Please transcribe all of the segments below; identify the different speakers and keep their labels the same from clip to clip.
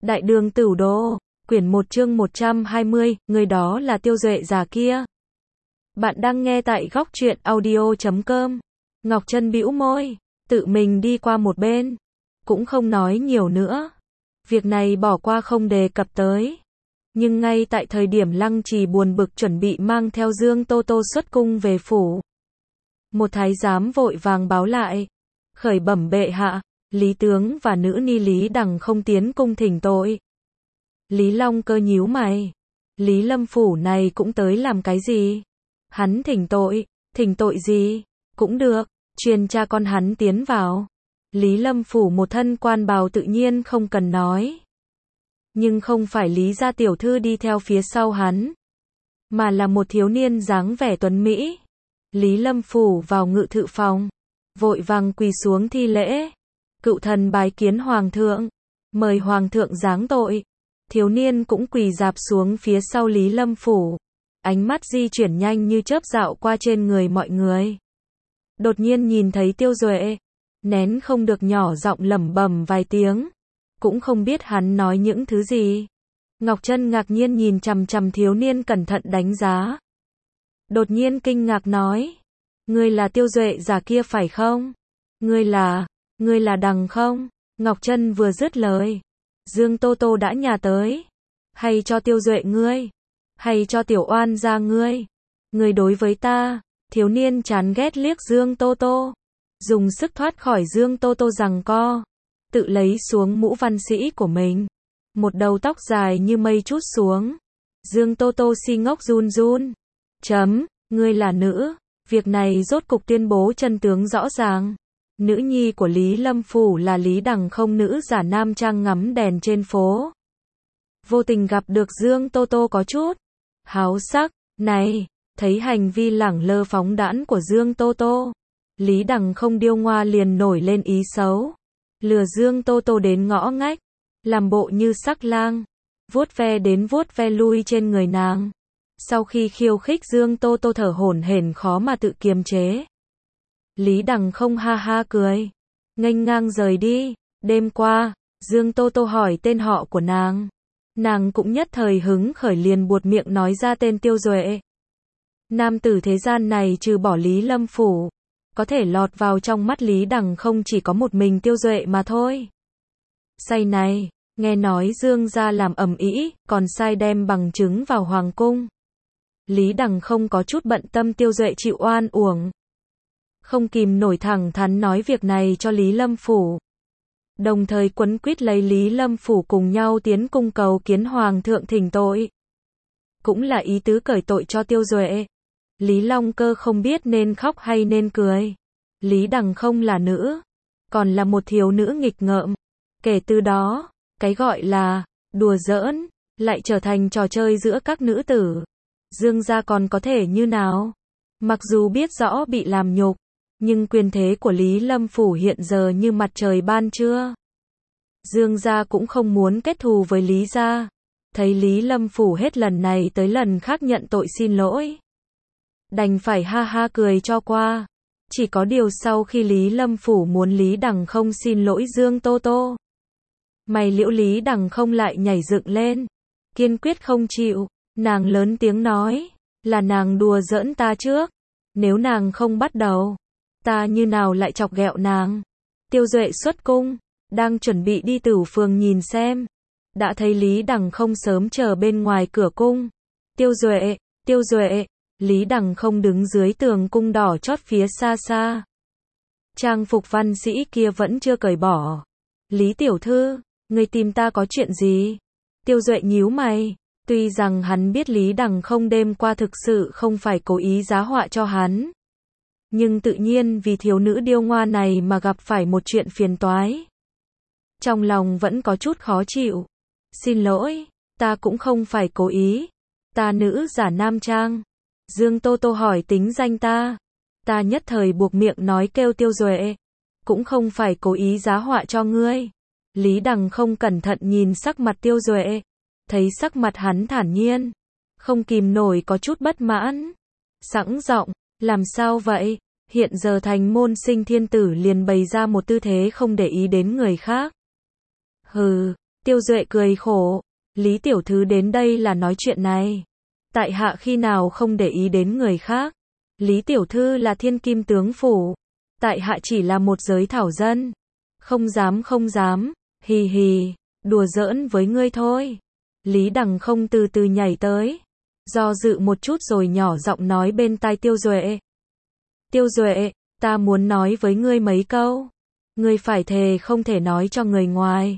Speaker 1: Đại đường Tửu Đô, quyển 1 chương 120, người đó là Tiêu Duệ già kia. Bạn đang nghe tại góc truyện audio.com. Ngọc Trân bĩu môi, tự mình đi qua một bên, cũng không nói nhiều nữa. Việc này bỏ qua không đề cập tới. Nhưng ngay tại thời điểm Lăng Trì buồn bực chuẩn bị mang theo Dương Tô Tô xuất cung về phủ, một thái giám vội vàng báo lại, khởi bẩm bệ hạ, Lý tướng và nữ ni Lý Đằng không tiến cung thỉnh tội. Lý Long Cơ nhíu mày, Lý Lâm phủ này cũng tới làm cái gì? Hắn thỉnh tội gì? Cũng được, truyền cha con hắn tiến vào. Lý Lâm phủ một thân quan bào tự nhiên không cần nói. Nhưng không phải Lý gia tiểu thư đi theo phía sau hắn, mà là một thiếu niên dáng vẻ tuấn mỹ. Lý Lâm phủ vào ngự thự phòng, vội vàng quỳ xuống thi lễ. Cựu thần bái kiến hoàng thượng, mời hoàng thượng giáng tội. Thiếu niên cũng quỳ rạp xuống phía sau Lý Lâm phủ, ánh mắt di chuyển nhanh như chớp dạo qua trên người mọi người. Đột nhiên nhìn thấy Tiêu Duệ, nén không được nhỏ giọng lẩm bẩm vài tiếng, cũng không biết hắn nói những thứ gì. Ngọc Trân ngạc nhiên nhìn chằm chằm thiếu niên cẩn thận đánh giá. Đột nhiên kinh ngạc nói, ngươi là Tiêu Duệ già kia phải không? Ngươi là Đằng không? Ngọc Trân vừa dứt lời, Dương Tô Tô đã nhà tới. Hay cho Tiêu Duệ ngươi? Hay cho Tiểu Oan gia ngươi? Ngươi đối với ta? Thiếu niên chán ghét liếc Dương Tô Tô, dùng sức thoát khỏi Dương Tô Tô giằng co, tự lấy xuống mũ văn sĩ của mình. Một đầu tóc dài như mây trút xuống. Dương Tô Tô si ngốc run run. Ngươi là nữ. Việc này rốt cục tuyên bố chân tướng rõ ràng. Nữ nhi của Lý Lâm phủ là Lý Đằng không, nữ giả nam trang ngắm đèn trên phố. Vô tình gặp được Dương Tô Tô có chút háo sắc. Này, thấy hành vi lẳng lơ phóng đãng của Dương Tô Tô, Lý Đằng không điêu ngoa liền nổi lên ý xấu. Lừa Dương Tô Tô đến ngõ ngách, làm bộ như sắc lang, vuốt ve đến vuốt ve lui trên người nàng. Sau khi khiêu khích Dương Tô Tô thở hổn hển khó mà tự kiềm chế. Lý Đằng không ha ha cười, nghênh ngang rời đi. Đêm qua, Dương Tô Tô hỏi tên họ của nàng. Nàng cũng nhất thời hứng khởi liền buột miệng nói ra tên Tiêu Duệ. Nam tử thế gian này trừ bỏ Lý Lâm phủ, có thể lọt vào trong mắt Lý Đằng không chỉ có một mình Tiêu Duệ mà thôi. Say này, nghe nói Dương gia làm ầm ĩ, còn sai đem bằng chứng vào hoàng cung. Lý Đằng không có chút bận tâm Tiêu Duệ chịu oan uổng, không kìm nổi thẳng thắn nói việc này cho Lý Lâm phủ. Đồng thời quấn quýt lấy Lý Lâm phủ cùng nhau tiến cung cầu kiến hoàng thượng thỉnh tội. Cũng là ý tứ cởi tội cho Tiêu Duệ. Lý Long Cơ không biết nên khóc hay nên cười. Lý Đằng không là nữ, còn là một thiếu nữ nghịch ngợm. Kể từ đó, cái gọi là đùa giỡn lại trở thành trò chơi giữa các nữ tử. Dương gia còn có thể như nào? Mặc dù biết rõ bị làm nhục, nhưng quyền thế của Lý Lâm phủ hiện giờ như mặt trời ban trưa. Dương gia cũng không muốn kết thù với Lý gia. Thấy Lý Lâm phủ hết lần này tới lần khác nhận tội xin lỗi, đành phải ha ha cười cho qua. Chỉ có điều sau khi Lý Lâm phủ muốn Lý Đằng không xin lỗi Dương Tô Tô, mày liễu Lý Đằng không lại nhảy dựng lên, kiên quyết không chịu. Nàng lớn tiếng nói, là nàng đùa giỡn ta trước, nếu nàng không bắt đầu, ta như nào lại chọc ghẹo nàng. Tiêu Duệ xuất cung, đang chuẩn bị đi Tửu phường nhìn xem, đã thấy Lý Đằng không sớm chờ bên ngoài cửa cung. Tiêu Duệ, Lý Đằng không đứng dưới tường cung đỏ chót phía xa xa. Trang phục văn sĩ kia vẫn chưa cởi bỏ. Lý tiểu thư, người tìm ta có chuyện gì? Tiêu Duệ nhíu mày. Tuy rằng hắn biết Lý Đằng không đêm qua thực sự không phải cố ý giá họa cho hắn, nhưng tự nhiên vì thiếu nữ điêu ngoa này mà gặp phải một chuyện phiền toái, trong lòng vẫn có chút khó chịu. Xin lỗi, ta cũng không phải cố ý. Ta nữ giả nam trang. Dương Tô Tô hỏi tính danh ta. Ta nhất thời buộc miệng nói kêu Tiêu Duệ. Cũng không phải cố ý giá họa cho ngươi. Lý Đằng không cẩn thận nhìn sắc mặt Tiêu Duệ, thấy sắc mặt hắn thản nhiên, không kìm nổi có chút bất mãn. Sẵn giọng, làm sao vậy? Hiện giờ thành môn sinh thiên tử liền bày ra một tư thế không để ý đến người khác. Hừ, Tiêu Duệ cười khổ. Lý tiểu thư đến đây là nói chuyện này. Tại hạ khi nào không để ý đến người khác. Lý tiểu thư là thiên kim tướng phủ. Tại hạ chỉ là một giới thảo dân. Không dám, hì hì, đùa giỡn với ngươi thôi. Lý Đằng không từ từ nhảy tới. Do dự một chút rồi nhỏ giọng nói bên tai Tiêu Duệ. Tiêu Duệ, ta muốn nói với ngươi mấy câu. Ngươi phải thề không thể nói cho người ngoài.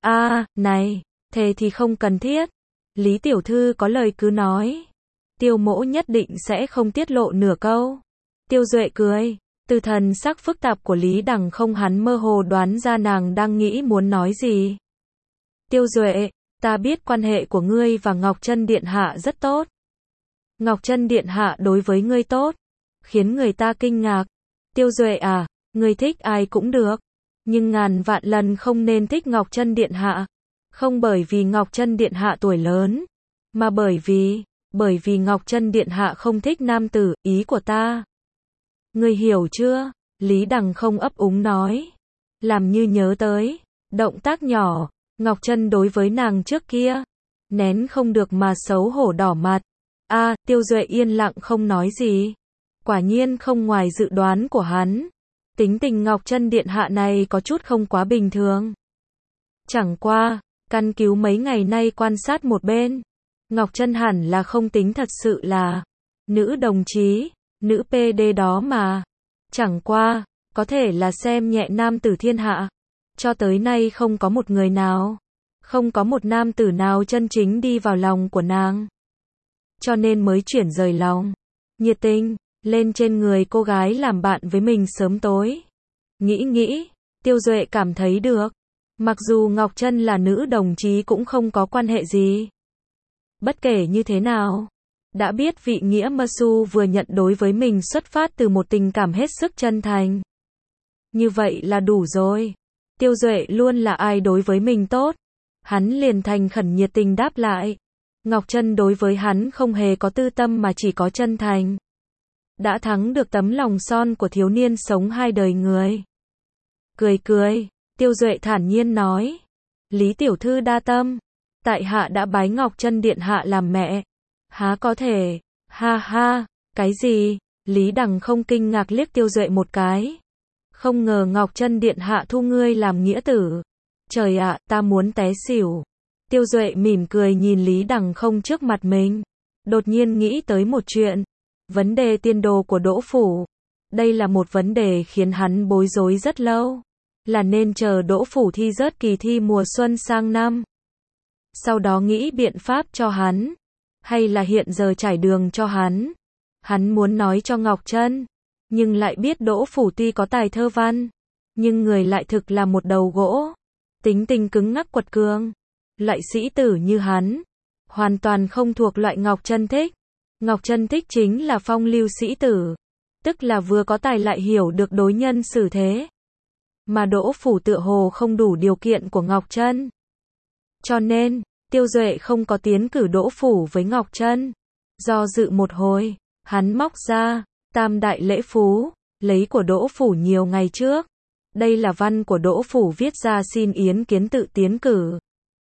Speaker 1: Này, thề thì không cần thiết. Lý tiểu thư có lời cứ nói. Tiêu mỗ nhất định sẽ không tiết lộ nửa câu. Tiêu Duệ cười. Từ thần sắc phức tạp của Lý Đằng không hắn mơ hồ đoán ra nàng đang nghĩ muốn nói gì. Tiêu Duệ, ta biết quan hệ của ngươi và Ngọc Chân Điện Hạ rất tốt. Ngọc Chân Điện Hạ đối với ngươi tốt, khiến người ta kinh ngạc. Tiêu Duệ à, ngươi thích ai cũng được, nhưng ngàn vạn lần không nên thích Ngọc Chân Điện Hạ. Không bởi vì Ngọc Chân Điện Hạ tuổi lớn, mà bởi vì Ngọc Chân Điện Hạ không thích nam tử, ý của ta. Ngươi hiểu chưa? Lý Đằng không ấp úng nói. Làm như nhớ tới. Động tác nhỏ. Ngọc Chân đối với nàng trước kia. Nén không được mà xấu hổ đỏ mặt. Tiêu Duệ yên lặng không nói gì. Quả nhiên không ngoài dự đoán của hắn. Tính tình Ngọc Chân Điện Hạ này có chút không quá bình thường. Chẳng qua, căn cứ mấy ngày nay quan sát một bên. Ngọc Chân hẳn là không tính thật sự là nữ đồng chí. Nữ PD đó mà. Chẳng qua, có thể là xem nhẹ nam tử thiên hạ. Cho tới nay không có một người nào. Không có một nam tử nào chân chính đi vào lòng của nàng. Cho nên mới chuyển rời lòng. Nhiệt tình, lên trên người cô gái làm bạn với mình sớm tối. Nghĩ, Tiêu Duệ cảm thấy được. Mặc dù Ngọc Chân là nữ đồng chí cũng không có quan hệ gì. Bất kể như thế nào. Đã biết vị nghĩa Masu vừa nhận đối với mình xuất phát từ một tình cảm hết sức chân thành. Như vậy là đủ rồi. Tiêu Duệ luôn là ai đối với mình tốt. Hắn liền thành khẩn nhiệt tình đáp lại. Ngọc Chân đối với hắn không hề có tư tâm mà chỉ có chân thành. Đã thắng được tấm lòng son của thiếu niên sống hai đời người. Cười, Tiêu Duệ thản nhiên nói. Lý tiểu thư đa tâm. Tại hạ đã bái Ngọc Chân Điện Hạ làm mẹ. Há có thể, ha, cái gì? Lý Đằng không kinh ngạc liếc Tiêu Duệ một cái. Không ngờ Ngọc Chân Điện Hạ thu ngươi làm nghĩa tử. Trời ạ, ta muốn té xỉu. Tiêu Duệ mỉm cười nhìn Lý Đằng không trước mặt mình. Đột nhiên nghĩ tới một chuyện. Vấn đề tiên đồ của Đỗ Phủ. Đây là một vấn đề khiến hắn bối rối rất lâu. Là nên chờ Đỗ Phủ thi rớt kỳ thi mùa xuân sang năm. Sau đó nghĩ biện pháp cho hắn. Hay là hiện giờ trải đường cho hắn. Hắn muốn nói cho Ngọc Chân. Nhưng lại biết Đỗ Phủ tuy có tài thơ văn. Nhưng người lại thực là một đầu gỗ. Tính tình cứng ngắc quật cường. Loại sĩ tử như hắn. Hoàn toàn không thuộc loại Ngọc Chân thích. Ngọc Chân thích chính là phong lưu sĩ tử. Tức là vừa có tài lại hiểu được đối nhân xử thế. Mà Đỗ Phủ tựa hồ không đủ điều kiện của Ngọc Chân. Cho nên, Tiêu Duệ không có tiến cử Đỗ Phủ với Ngọc Chân. Do dự một hồi, hắn móc ra Tam Đại Lễ Phú, lấy của Đỗ Phủ nhiều ngày trước. Đây là văn của Đỗ Phủ viết ra xin ý kiến tự tiến cử.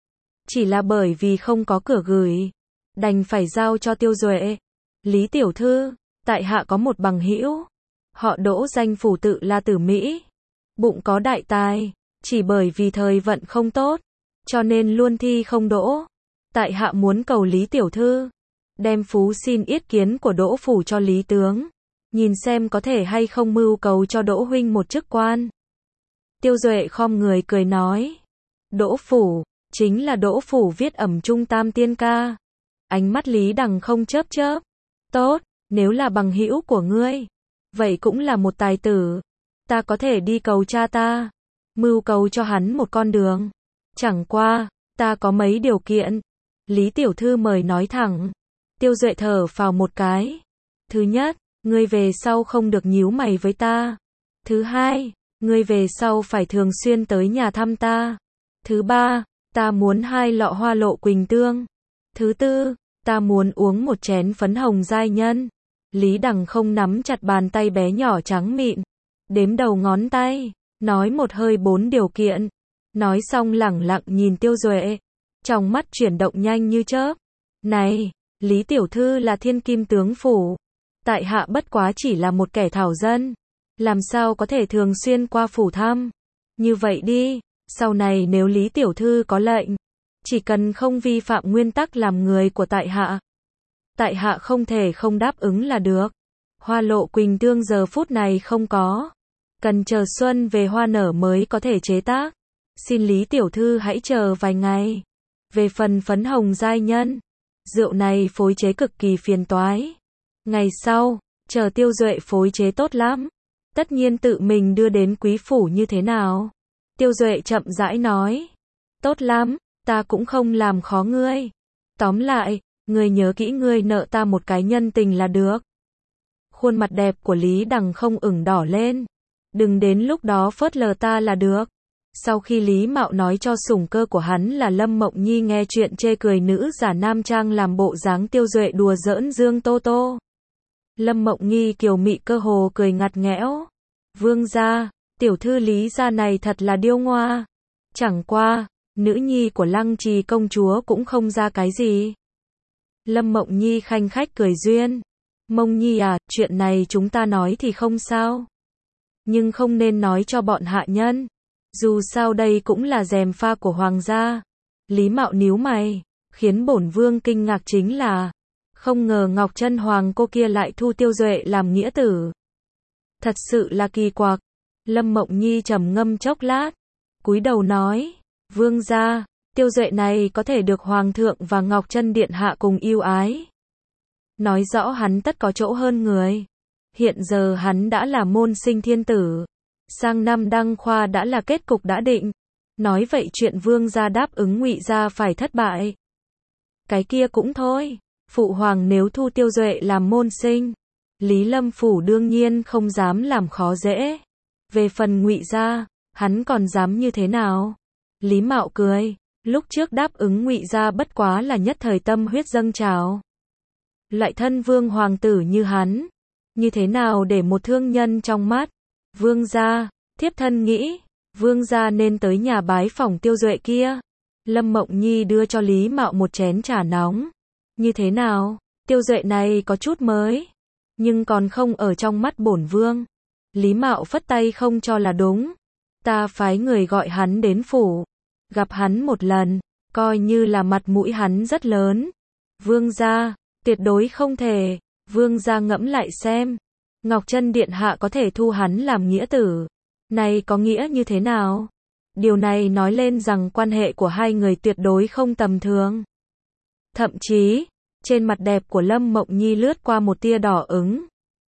Speaker 1: Chỉ là bởi vì không có cửa gửi, đành phải giao cho Tiêu Duệ. Lý tiểu thư, tại hạ có một bằng hữu, họ Đỗ danh phủ tự là Tử Mỹ. Bụng có đại tài, chỉ bởi vì thời vận không tốt, cho nên luôn thi không đỗ. Tại hạ muốn cầu Lý tiểu thư đem phú xin ý kiến của Đỗ Phủ cho Lý tướng, nhìn xem có thể hay không mưu cầu cho Đỗ huynh một chức quan. Tiêu Duệ khom người cười nói. Đỗ Phủ, chính là Đỗ Phủ viết ẩm trung tam tiên ca. Ánh mắt Lý Đằng không chớp. Tốt, nếu là bằng hữu của ngươi, vậy cũng là một tài tử. Ta có thể đi cầu cha ta, mưu cầu cho hắn một con đường. Chẳng qua, ta có mấy điều kiện. Lý tiểu thư mời nói thẳng. Tiêu Duệ thở phào một cái. Thứ nhất, ngươi về sau không được nhíu mày với ta. Thứ hai, ngươi về sau phải thường xuyên tới nhà thăm ta. Thứ ba, ta muốn 2 lọ hoa lộ quỳnh tương. Thứ tư, ta muốn uống một chén phấn hồng giai nhân. Lý Đằng không nắm chặt bàn tay bé nhỏ trắng mịn, đếm đầu ngón tay, nói một hơi 4 điều kiện. Nói xong lẳng lặng nhìn Tiêu Duệ, trong mắt chuyển động nhanh như chớp. Này, Lý tiểu thư là thiên kim tướng phủ, tại hạ bất quá chỉ là một kẻ thảo dân, làm sao có thể thường xuyên qua phủ thăm. Như vậy đi, sau này nếu Lý tiểu thư có lệnh, chỉ cần không vi phạm nguyên tắc làm người của tại hạ không thể không đáp ứng là được. Hoa lộ quỳnh tương giờ phút này không có, cần chờ xuân về hoa nở mới có thể chế tác. Xin Lý tiểu thư hãy chờ vài ngày. Về phần phấn hồng giai nhân, rượu này phối chế cực kỳ phiền toái. Ngày sau, chờ Tiêu Duệ phối chế tốt lắm, tất nhiên tự mình đưa đến quý phủ như thế nào. Tiêu Duệ chậm rãi nói, tốt lắm, ta cũng không làm khó ngươi. Tóm lại, ngươi nhớ kỹ ngươi nợ ta một cái nhân tình là được. Khuôn mặt đẹp của Lý Đằng không ửng đỏ lên. Đừng đến lúc đó phớt lờ ta là được. Sau khi Lý Mạo nói cho sủng cơ của hắn là Lâm Mộng Nhi nghe chuyện chê cười nữ giả nam trang làm bộ dáng Tiêu Duệ đùa giỡn Dương Tô Tô. Lâm Mộng Nhi kiều mị cơ hồ cười ngặt nghẽo. Vương gia, tiểu thư Lý gia này thật là điêu ngoa. Chẳng qua, nữ nhi của Lăng Trì công chúa cũng không ra cái gì. Lâm Mộng Nhi khanh khách cười duyên. Mông Nhi à, chuyện này chúng ta nói thì không sao. Nhưng không nên nói cho bọn hạ nhân. Dù sao đây cũng là gièm pha của hoàng gia. Lý Mạo nhíu mày, khiến bổn vương kinh ngạc chính là, không ngờ Ngọc Chân Hoàng cô kia lại thu Tiêu Duệ làm nghĩa tử. Thật sự là kỳ quặc. Lâm Mộng Nhi trầm ngâm chốc lát, cúi đầu nói, vương gia, Tiêu Duệ này có thể được Hoàng thượng và Ngọc Chân Điện hạ cùng yêu ái. Nói rõ hắn tất có chỗ hơn người. Hiện giờ hắn đã là môn sinh thiên tử. Sang năm đăng khoa đã là kết cục đã định. Nói vậy chuyện vương gia đáp ứng Ngụy gia phải thất bại. Cái kia cũng thôi. Phụ hoàng nếu thu Tiêu Duệ làm môn sinh, Lý Lâm phủ đương nhiên không dám làm khó dễ. Về phần Ngụy gia, hắn còn dám như thế nào? Lý Mạo cười, lúc trước đáp ứng Ngụy gia bất quá là nhất thời tâm huyết dâng trào. Loại thân vương hoàng tử như hắn, như thế nào để một thương nhân trong mắt? Vương gia, thiếp thân nghĩ, vương gia nên tới nhà bái phỏng Tiêu Duệ kia. Lâm Mộng Nhi đưa cho Lý Mạo một chén trà nóng. Như thế nào? Tiêu Duệ này có chút mới, nhưng còn không ở trong mắt bổn vương. Lý Mạo phất tay không cho là đúng. Ta phái người gọi hắn đến phủ, gặp hắn một lần, coi như là mặt mũi hắn rất lớn. Vương gia, tuyệt đối không thể. Vương gia ngẫm lại xem, Ngọc Chân Điện hạ có thể thu hắn làm nghĩa tử, này có nghĩa như thế nào? Điều này nói lên rằng quan hệ của hai người tuyệt đối không tầm thường. Thậm chí, trên mặt đẹp của Lâm Mộng Nhi lướt qua một tia đỏ ửng.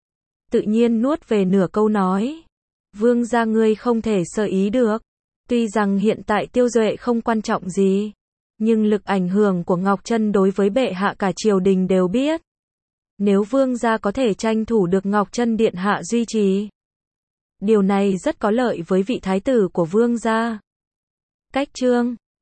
Speaker 1: Tự nhiên nuốt về nửa câu nói, vương gia ngươi không thể sơ ý được. Tuy rằng hiện tại Tiêu Duệ không quan trọng gì, nhưng lực ảnh hưởng của Ngọc Chân đối với bệ hạ cả triều đình đều biết. Nếu vương gia có thể tranh thủ được Ngọc Chân Điện hạ duy trì, điều này rất có lợi với vị thái tử của vương gia. Cách chương